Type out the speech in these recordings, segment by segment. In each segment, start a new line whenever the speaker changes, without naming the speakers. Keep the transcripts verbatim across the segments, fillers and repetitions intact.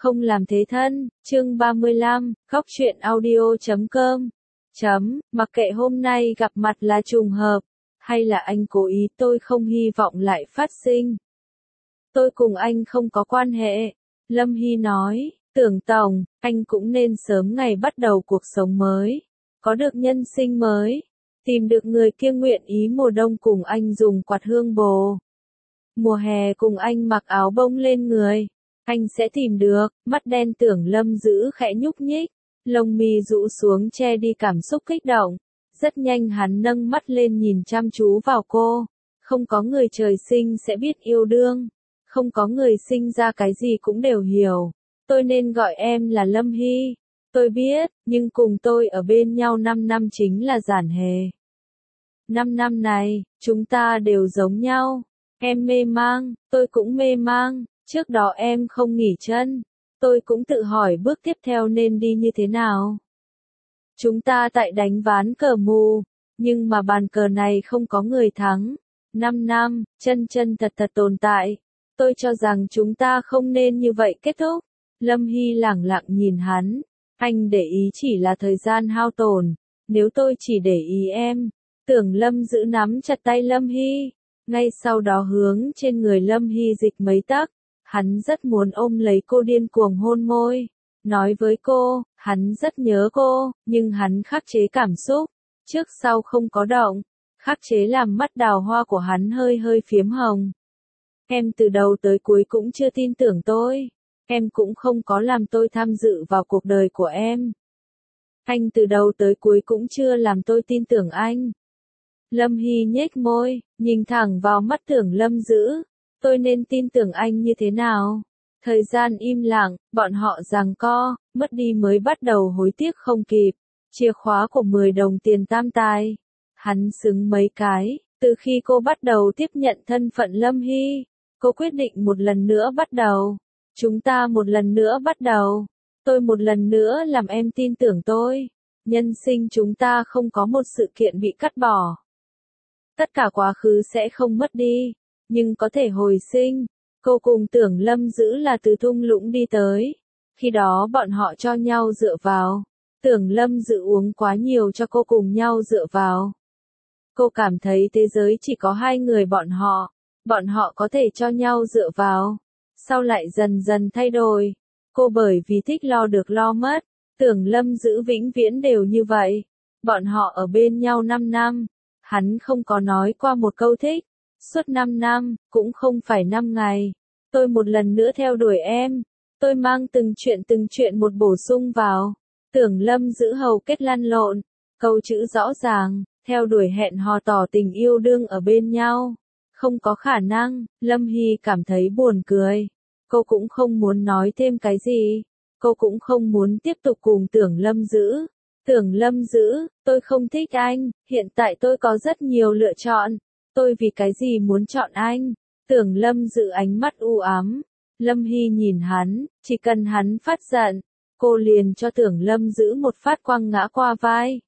Không làm thế thân, chương ba mươi lăm, khóc chuyện audio chấm com. Chấm, mặc kệ hôm nay gặp mặt là trùng hợp, hay là anh cố ý, tôi không hy vọng lại phát sinh. Tôi cùng anh không có quan hệ. Lâm Hy nói, Tưởng Tổng, anh cũng nên sớm ngày bắt đầu cuộc sống mới, có được nhân sinh mới, tìm được người kia nguyện ý mùa đông cùng anh dùng quạt hương bồ. Mùa hè cùng anh mặc áo bông lên người. Anh sẽ tìm được. Mắt đen Tưởng Lâm giữ khẽ nhúc nhích, lông mi rũ xuống che đi cảm xúc kích động. Rất nhanh hắn nâng mắt lên nhìn chăm chú vào cô. Không có người trời sinh sẽ biết yêu đương. Không có người sinh ra cái gì cũng đều hiểu. Tôi nên gọi em là Lâm Hy. Tôi biết, nhưng cùng tôi ở bên nhau năm năm chính là giản hề. năm năm này, chúng ta đều giống nhau. Em mê mang, tôi cũng mê mang. Trước đó em không nghỉ chân. Tôi cũng tự hỏi bước tiếp theo nên đi như thế nào. Chúng ta tại đánh ván cờ mù. Nhưng mà bàn cờ này không có người thắng. Năm năm, chân chân thật thật tồn tại. Tôi cho rằng chúng ta không nên như vậy kết thúc. Lâm Hy lẳng lặng nhìn hắn. Anh để ý chỉ là thời gian hao tổn. Nếu tôi chỉ để ý em. Tưởng Lâm giữ nắm chặt tay Lâm Hy. Ngay sau đó hướng trên người Lâm Hy dịch mấy tấc. Hắn rất muốn ôm lấy cô điên cuồng hôn môi. Nói với cô, hắn rất nhớ cô, nhưng hắn khắc chế cảm xúc. Trước sau không có động. Khắc chế làm mắt đào hoa của hắn hơi hơi phiếm hồng. Em từ đầu tới cuối cũng chưa tin tưởng tôi. Em cũng không có làm tôi tham dự vào cuộc đời của em. Anh từ đầu tới cuối cũng chưa làm tôi tin tưởng anh. Lâm Hy nhếch môi, nhìn thẳng vào mắt Tưởng Lâm giữ. Tôi nên tin tưởng anh như thế nào? Thời gian im lặng, bọn họ giằng co, mất đi mới bắt đầu hối tiếc không kịp. Chìa khóa của mười đồng tiền tam tài. Hắn xứng mấy cái, từ khi cô bắt đầu tiếp nhận thân phận Lâm Hy, cô quyết định một lần nữa bắt đầu. Chúng ta một lần nữa bắt đầu. Tôi một lần nữa làm em tin tưởng tôi. Nhân sinh chúng ta không có một sự kiện bị cắt bỏ. Tất cả quá khứ sẽ không mất đi, nhưng có thể hồi sinh. Cô cùng Tưởng Lâm giữ là từ thung lũng đi tới. Khi đó bọn họ cho nhau dựa vào. Tưởng Lâm giữ uống quá nhiều cho cô cùng nhau dựa vào. Cô cảm thấy thế giới chỉ có hai người bọn họ. Bọn họ có thể cho nhau dựa vào. Sau lại dần dần thay đổi. Cô bởi vì thích lo được lo mất. Tưởng Lâm giữ vĩnh viễn đều như vậy. Bọn họ ở bên nhau năm năm. Hắn không có nói qua một câu thích. Suốt năm năm, cũng không phải năm ngày. Tôi một lần nữa theo đuổi em. Tôi mang từng chuyện từng chuyện một bổ sung vào. Tưởng Lâm giữ hầu kết lăn lộn. Câu chữ rõ ràng, theo đuổi hẹn hò tỏ tình yêu đương ở bên nhau. Không có khả năng, Lâm Hy cảm thấy buồn cười. Cô cũng không muốn nói thêm cái gì. Cô cũng không muốn tiếp tục cùng Tưởng Lâm giữ. Tưởng Lâm giữ, tôi không thích anh, hiện tại tôi có rất nhiều lựa chọn. Tôi vì cái gì muốn chọn anh? Tưởng Lâm giữ ánh mắt u ám. Lâm Hy nhìn hắn, chỉ cần hắn phát giận, cô liền cho Tưởng Lâm giữ một phát quăng ngã qua vai.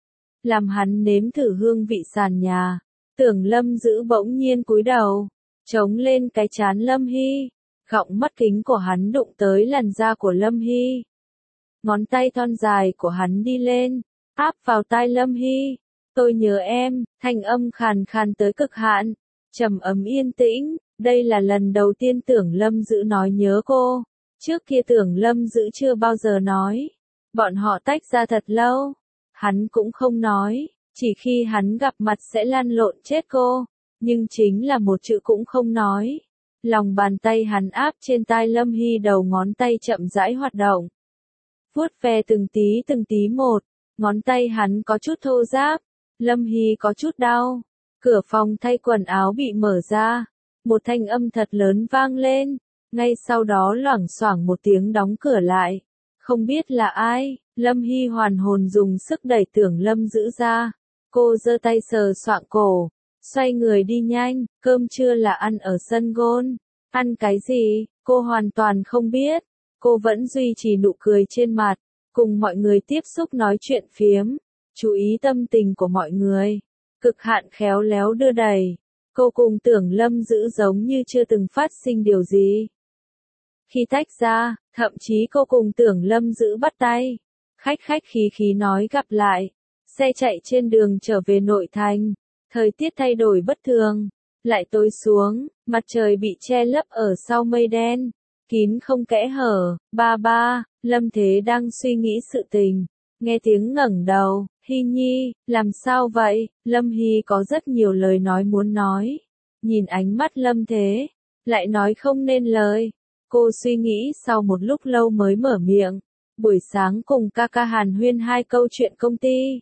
Làm hắn nếm thử hương vị sàn nhà. Tưởng Lâm giữ bỗng nhiên cúi đầu, chống lên cái trán Lâm Hy. Gọng mắt kính của hắn đụng tới làn da của Lâm Hy. Ngón tay thon dài của hắn đi lên, áp vào tai Lâm Hy. Tôi nhớ em, thanh âm khàn khàn tới cực hạn, trầm ấm yên tĩnh. Đây là lần đầu tiên Tưởng Lâm giữ nói nhớ cô. Trước kia Tưởng Lâm giữ chưa bao giờ nói. Bọn họ tách ra thật lâu. Hắn cũng không nói, chỉ khi hắn gặp mặt sẽ lăn lộn chết cô. Nhưng chính là một chữ cũng không nói. Lòng bàn tay hắn áp trên tai Lâm Hy, đầu ngón tay chậm rãi hoạt động. Vuốt ve từng tí từng tí một, ngón tay hắn có chút thô ráp. Lâm Hy có chút đau. Cửa phòng thay quần áo bị mở ra. Một thanh âm thật lớn vang lên. Ngay sau đó loảng xoảng một tiếng đóng cửa lại. Không biết là ai, Lâm Hy hoàn hồn dùng sức đẩy Tưởng Lâm giữ ra. Cô giơ tay sờ soạng cổ. Xoay người đi nhanh, cơm trưa là ăn ở sân gôn. Ăn cái gì, cô hoàn toàn không biết. Cô vẫn duy trì nụ cười trên mặt. Cùng mọi người tiếp xúc nói chuyện phiếm. Chú ý tâm tình của mọi người. Cực hạn khéo léo đưa đẩy. Cô cùng Tưởng Lâm giữ giống như chưa từng phát sinh điều gì. Khi tách ra, thậm chí cô cùng Tưởng Lâm giữ bắt tay. Khách khách khí khí nói gặp lại. Xe chạy trên đường trở về nội thành. Thời tiết thay đổi bất thường. Lại tối xuống, mặt trời bị che lấp ở sau mây đen. Kín không kẽ hở. Ba ba, Lâm Thế đang suy nghĩ sự tình. Nghe tiếng ngẩng đầu. Hy Nhi, làm sao vậy? Lâm Hy có rất nhiều lời nói muốn nói. Nhìn ánh mắt Lâm Thế. Lại nói không nên lời. Cô suy nghĩ sau một lúc lâu mới mở miệng. Buổi sáng cùng ca ca hàn huyên hai câu chuyện công ty.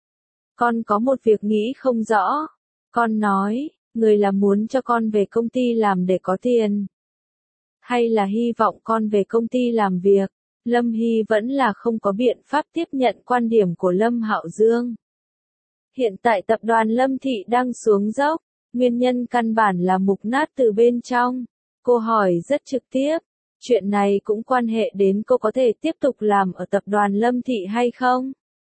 Con có một việc nghĩ không rõ. Con nói, người là muốn cho con về công ty làm để có tiền. Hay là hy vọng con về công ty làm việc. Lâm Hy vẫn là không có biện pháp tiếp nhận quan điểm của Lâm Hạo Dương. Hiện tại tập đoàn Lâm Thị đang xuống dốc. Nguyên nhân căn bản là mục nát từ bên trong. Cô hỏi rất trực tiếp. Chuyện này cũng quan hệ đến cô có thể tiếp tục làm ở tập đoàn Lâm Thị hay không?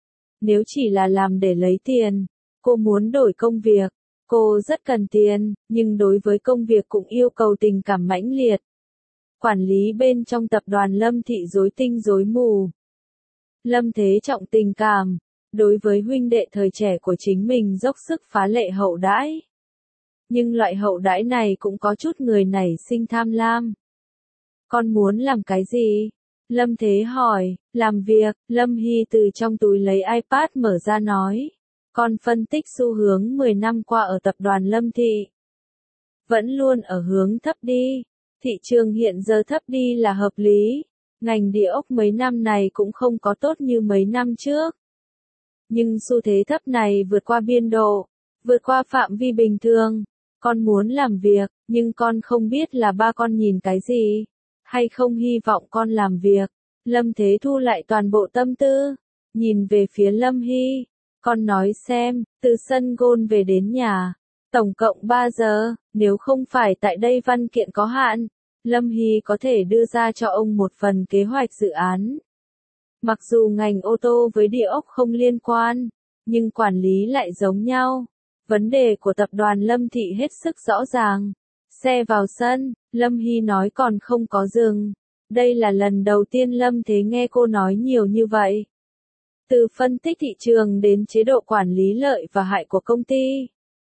Nếu chỉ là làm để lấy tiền, cô muốn đổi công việc. Cô rất cần tiền, nhưng đối với công việc cũng yêu cầu tình cảm mãnh liệt. Quản lý bên trong tập đoàn Lâm Thị rối tinh rối mù. Lâm Thế trọng tình cảm, đối với huynh đệ thời trẻ của chính mình dốc sức phá lệ hậu đãi. Nhưng loại hậu đãi này cũng có chút người nảy sinh tham lam. Con muốn làm cái gì? Lâm Thế hỏi, làm việc. Lâm Hy từ trong túi lấy iPad mở ra nói. Con phân tích xu hướng mười năm qua ở tập đoàn Lâm Thị. Vẫn luôn ở hướng thấp đi. Thị trường hiện giờ thấp đi là hợp lý. Ngành địa ốc mấy năm này cũng không có tốt như mấy năm trước. Nhưng xu thế thấp này vượt qua biên độ, vượt qua phạm vi bình thường. Con muốn làm việc, nhưng con không biết là ba con nhìn cái gì. Hay không hy vọng con làm việc. Lâm Thế thu lại toàn bộ tâm tư. Nhìn về phía Lâm Hy. Con nói xem, từ sân gôn về đến nhà. Tổng cộng ba giờ, nếu không phải tại đây văn kiện có hạn. Lâm Hy có thể đưa ra cho ông một phần kế hoạch dự án. Mặc dù ngành ô tô với địa ốc không liên quan, nhưng quản lý lại giống nhau. Vấn đề của tập đoàn Lâm Thị hết sức rõ ràng. Xe vào sân, Lâm Hy nói còn không có dừng. Đây là lần đầu tiên Lâm Thế nghe cô nói nhiều như vậy. Từ phân tích thị trường đến chế độ quản lý lợi và hại của công ty.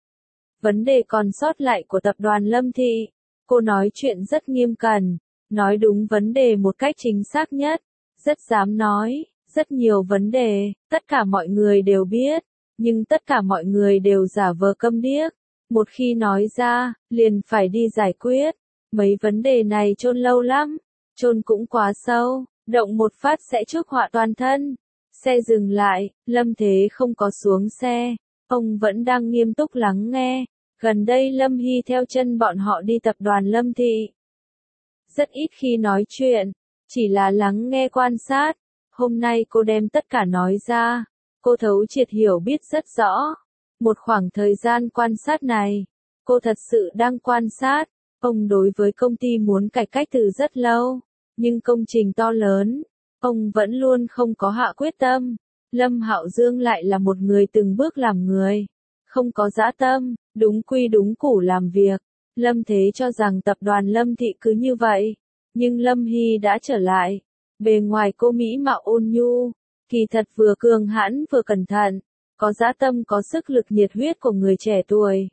Vấn đề còn sót lại của tập đoàn Lâm Thị. Cô nói chuyện rất nghiêm cẩn, nói đúng vấn đề một cách chính xác nhất. Rất dám nói, rất nhiều vấn đề, tất cả mọi người đều biết, nhưng tất cả mọi người đều giả vờ câm điếc. Một khi nói ra, liền phải đi giải quyết. Mấy vấn đề này chôn lâu lắm, chôn cũng quá sâu, động một phát sẽ chuốc họa toàn thân. Xe dừng lại, Lâm Thế không có xuống xe, ông vẫn đang nghiêm túc lắng nghe. Gần đây Lâm Hy theo chân bọn họ đi tập đoàn Lâm Thị. Rất ít khi nói chuyện, chỉ là lắng nghe quan sát. Hôm nay cô đem tất cả nói ra, cô thấu triệt hiểu biết rất rõ. Một khoảng thời gian quan sát này, cô thật sự đang quan sát. Ông đối với công ty muốn cải cách từ rất lâu, nhưng công trình to lớn, ông vẫn luôn không có hạ quyết tâm. Lâm Hạo Dương lại là một người từng bước làm người, không có dã tâm, đúng quy đúng củ làm việc. Lâm Thế cho rằng tập đoàn Lâm Thị cứ như vậy, nhưng Lâm Hy đã trở lại. Bề ngoài cô mỹ mạo ôn nhu, kỳ thật vừa cường hãn vừa cẩn thận, có dã tâm có sức lực nhiệt huyết của người trẻ tuổi.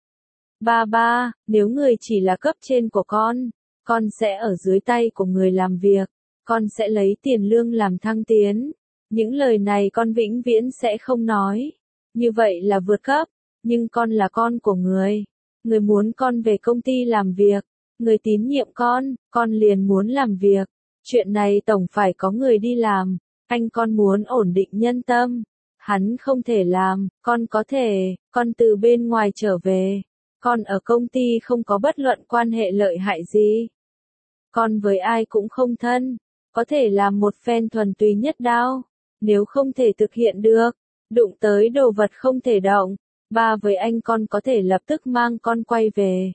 Ba ba, nếu người chỉ là cấp trên của con, con sẽ ở dưới tay của người làm việc, con sẽ lấy tiền lương làm thăng tiến. Những lời này con vĩnh viễn sẽ không nói. Như vậy là vượt cấp, nhưng con là con của người. Người muốn con về công ty làm việc, người tín nhiệm con, con liền muốn làm việc. Chuyện này tổng phải có người đi làm. Anh con muốn ổn định nhân tâm. Hắn không thể làm, con có thể, con từ bên ngoài trở về. Con ở công ty không có bất luận quan hệ lợi hại gì. Con với ai cũng không thân, có thể làm một phen thuần túy nhất đao. Nếu không thể thực hiện được, đụng tới đồ vật không thể động, ba với anh con có thể lập tức mang con quay về.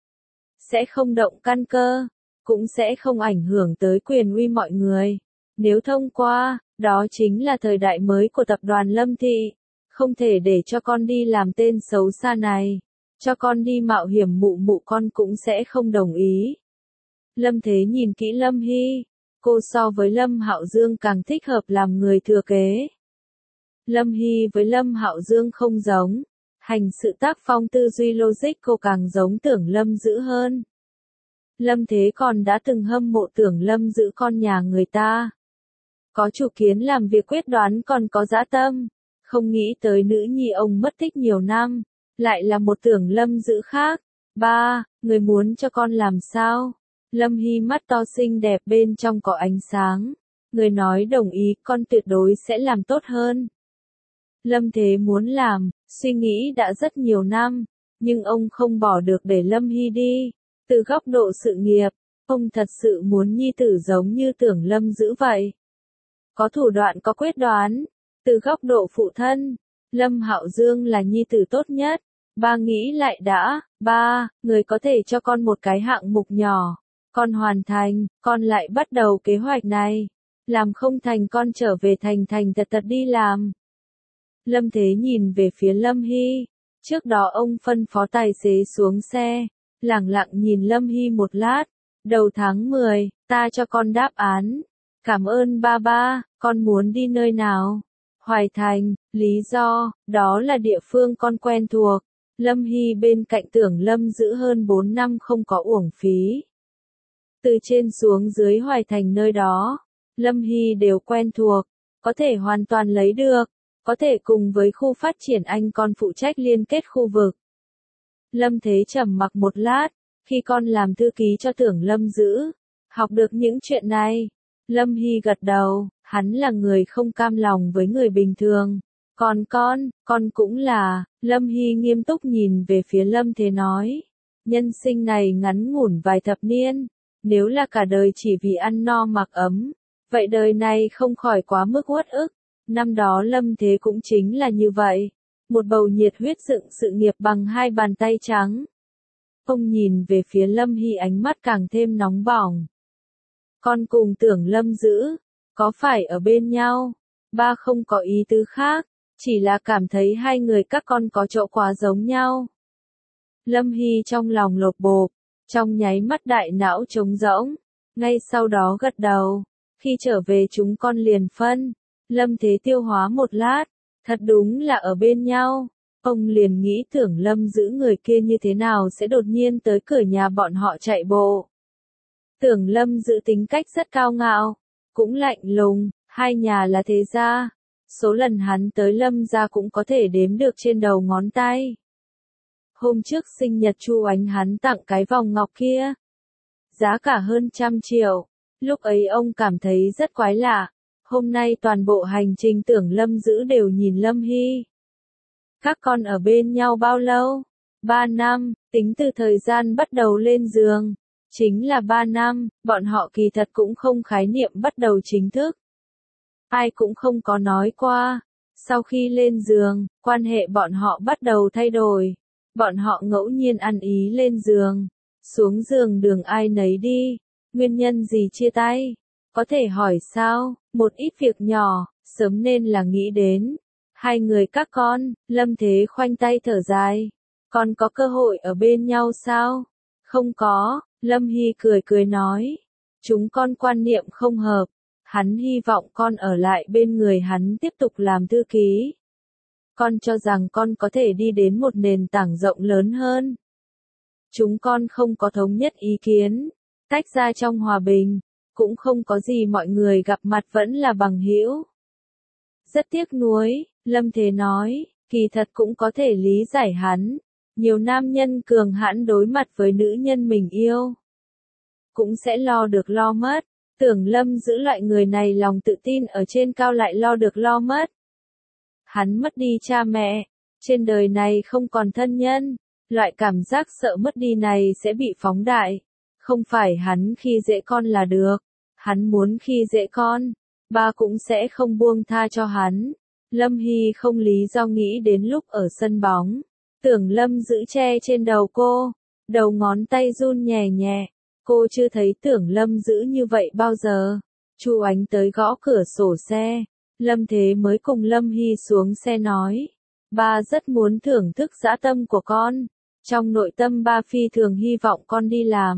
Sẽ không động căn cơ, cũng sẽ không ảnh hưởng tới quyền uy mọi người. Nếu thông qua, đó chính là thời đại mới của tập đoàn Lâm Thị. Không thể để cho con đi làm tên xấu xa này. Cho con đi mạo hiểm mụ mụ con cũng sẽ không đồng ý. Lâm Thế nhìn kỹ Lâm Hy, cô so với Lâm Hạo Dương càng thích hợp làm người thừa kế. Lâm Hy với Lâm Hạo Dương không giống, hành sự tác phong tư duy logic cô càng giống Tưởng Lâm Dữ hơn. Lâm Thế còn đã từng hâm mộ Tưởng Lâm Dữ con nhà người ta. Có chủ kiến làm việc quyết đoán còn có dã tâm, không nghĩ tới nữ nhi ông mất tích nhiều năm, lại là một Tưởng Lâm Dữ khác. Ba, người muốn cho con làm sao? Lâm Hy mắt to xinh đẹp bên trong có ánh sáng. Người nói đồng ý, con tuyệt đối sẽ làm tốt hơn. Lâm Thế muốn làm, suy nghĩ đã rất nhiều năm, nhưng ông không bỏ được để Lâm Hy đi. Từ góc độ sự nghiệp, ông thật sự muốn nhi tử giống như Tưởng Lâm Dữ vậy. Có thủ đoạn có quyết đoán. Từ góc độ phụ thân, Lâm Hạo Dương là nhi tử tốt nhất. Ba nghĩ lại đã, ba, người có thể cho con một cái hạng mục nhỏ. Con hoàn thành, con lại bắt đầu kế hoạch này. Làm không thành con trở về thành thành thật thật đi làm. Lâm Thế nhìn về phía Lâm Hy. Trước đó ông phân phó tài xế xuống xe, lẳng lặng nhìn Lâm Hy một lát. Đầu tháng mười, ta cho con đáp án. Cảm ơn ba ba, con muốn đi nơi nào? Hoài Thành, lý do, đó là địa phương con quen thuộc. Lâm Hy bên cạnh Tưởng Lâm Dữ hơn bốn năm không có uổng phí. Từ trên xuống dưới Hoài Thành nơi đó, Lâm Hy đều quen thuộc, có thể hoàn toàn lấy được, có thể cùng với khu phát triển anh con phụ trách liên kết khu vực. Lâm Thế trầm mặc một lát, khi con làm thư ký cho Tưởng Lâm Dữ, học được những chuyện này. Lâm Hy gật đầu, hắn là người không cam lòng với người bình thường. Còn con, con cũng là, Lâm Hy nghiêm túc nhìn về phía Lâm Thế nói. Nhân sinh này ngắn ngủn vài thập niên, nếu là cả đời chỉ vì ăn no mặc ấm, vậy đời này không khỏi quá mức uất ức. Năm đó Lâm Thế cũng chính là như vậy, một bầu nhiệt huyết dựng sự nghiệp bằng hai bàn tay trắng. Ông nhìn về phía Lâm Hy ánh mắt càng thêm nóng bỏng. Con cùng Tưởng Lâm Dữ, có phải ở bên nhau? Ba không có ý tứ khác, chỉ là cảm thấy hai người các con có chỗ quá giống nhau. Lâm Hy trong lòng lột bột, trong nháy mắt đại não trống rỗng, ngay sau đó gật đầu. Khi trở về chúng con liền phân. Lâm Thế tiêu hóa một lát, thật đúng là ở bên nhau. Ông liền nghĩ Tưởng Lâm Dữ người kia như thế nào sẽ đột nhiên tới cửa nhà bọn họ chạy bộ. Tưởng Lâm Dữ tính cách rất cao ngạo, cũng lạnh lùng, hai nhà là thế gia. Số lần hắn tới Lâm gia cũng có thể đếm được trên đầu ngón tay. Hôm trước sinh nhật Chu Ánh hắn tặng cái vòng ngọc kia. Giá cả hơn trăm triệu. Lúc ấy ông cảm thấy rất quái lạ. Hôm nay toàn bộ hành trình Tưởng Lâm Dữ đều nhìn Lâm Hy. Các con ở bên nhau bao lâu? Ba năm, tính từ thời gian bắt đầu lên giường. Chính là ba năm, bọn họ kỳ thật cũng không khái niệm bắt đầu chính thức. Ai cũng không có nói qua. Sau khi lên giường, quan hệ bọn họ bắt đầu thay đổi. Bọn họ ngẫu nhiên ăn ý lên giường. Xuống giường đường ai nấy đi. Nguyên nhân gì chia tay? Có thể hỏi sao? Một ít việc nhỏ, sớm nên là nghĩ đến. Hai người các con, Lâm Thế khoanh tay thở dài. Con có cơ hội ở bên nhau sao? Không có, Lâm Hy cười cười nói. Chúng con quan niệm không hợp. Hắn hy vọng con ở lại bên người hắn tiếp tục làm thư ký. Con cho rằng con có thể đi đến một nền tảng rộng lớn hơn. Chúng con không có thống nhất ý kiến, tách ra trong hòa bình, cũng không có gì mọi người gặp mặt vẫn là bằng hữu. Rất tiếc nuối, Lâm Thế nói, kỳ thật cũng có thể lý giải hắn. Nhiều nam nhân cường hãn đối mặt với nữ nhân mình yêu, cũng sẽ lo được lo mất. Tưởng Lâm Giữ loại người này lòng tự tin ở trên cao lại lo được lo mất. Hắn mất đi cha mẹ, trên đời này không còn thân nhân, loại cảm giác sợ mất đi này sẽ bị phóng đại. Không phải hắn khi dễ con là được, hắn muốn khi dễ con, ba cũng sẽ không buông tha cho hắn. Lâm Hy không lý do nghĩ đến lúc ở sân bóng, Tưởng Lâm Giữ che trên đầu cô, đầu ngón tay run nhẹ nhẹ. Cô chưa thấy Tưởng Lâm Giữ như vậy bao giờ. Chu Ánh tới gõ cửa sổ xe. Lâm Thế mới cùng Lâm Hy xuống xe nói. Ba rất muốn thưởng thức dã tâm của con. Trong nội tâm ba phi thường hy vọng con đi làm.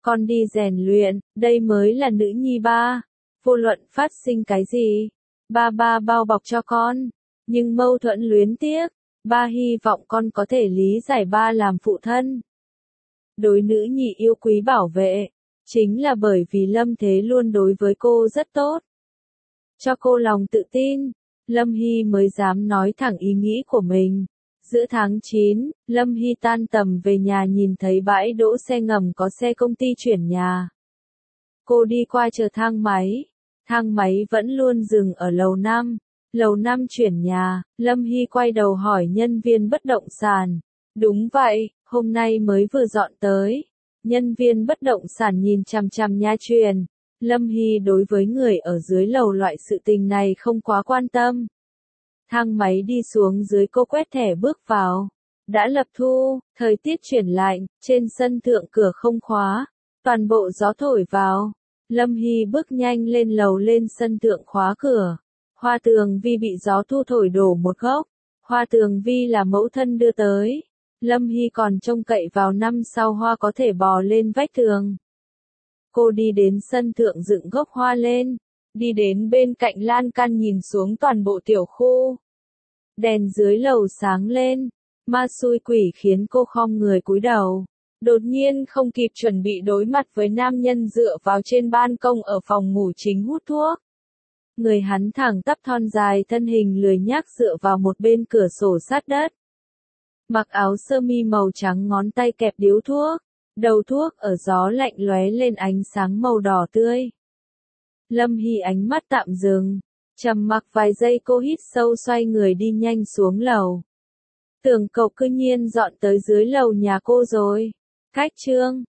Con đi rèn luyện, đây mới là nữ nhi ba. Vô luận phát sinh cái gì, ba ba bao bọc cho con. Nhưng mâu thuẫn luyến tiếc, ba hy vọng con có thể lý giải ba làm phụ thân. Đối nữ nhi yêu quý bảo vệ, chính là bởi vì Lâm Thế luôn đối với cô rất tốt. Cho cô lòng tự tin, Lâm Hy mới dám nói thẳng ý nghĩ của mình. Giữa tháng chín, Lâm Hy tan tầm về nhà nhìn thấy bãi đỗ xe ngầm có xe công ty chuyển nhà. Cô đi qua chờ thang máy. Thang máy vẫn luôn dừng ở lầu năm. Lầu năm chuyển nhà, Lâm Hy quay đầu hỏi nhân viên bất động sản. Đúng vậy, hôm nay mới vừa dọn tới. Nhân viên bất động sản nhìn chằm chằm nha truyền. Lâm Hy đối với người ở dưới lầu loại sự tình này không quá quan tâm. Thang máy đi xuống dưới, cô quét thẻ bước vào. Đã lập thu, thời tiết chuyển lạnh, trên sân thượng cửa không khóa. Toàn bộ gió thổi vào. Lâm Hy bước nhanh lên lầu, lên sân thượng khóa cửa. Hoa tường vi bị gió thu thổi đổ một gốc. Hoa tường vi là mẫu thân đưa tới. Lâm Hy còn trông cậy vào năm sau hoa có thể bò lên vách tường. Cô đi đến sân thượng dựng gốc hoa lên. Đi đến bên cạnh lan can nhìn xuống toàn bộ tiểu khu. Đèn dưới lầu sáng lên. Ma xui quỷ khiến cô khom người cúi đầu. Đột nhiên không kịp chuẩn bị đối mặt với nam nhân dựa vào trên ban công ở phòng ngủ chính hút thuốc. Người hắn thẳng tắp thon dài, thân hình lười nhác dựa vào một bên cửa sổ sát đất. Mặc áo sơ mi màu trắng, ngón tay kẹp điếu thuốc. Đầu thuốc ở gió lạnh lóe lên ánh sáng màu đỏ tươi. Lâm Hy ánh mắt tạm dừng. Trầm mặc vài giây, cô hít sâu xoay người đi nhanh xuống lầu. Tưởng cậu cư nhiên dọn tới dưới lầu nhà cô rồi. Cách chương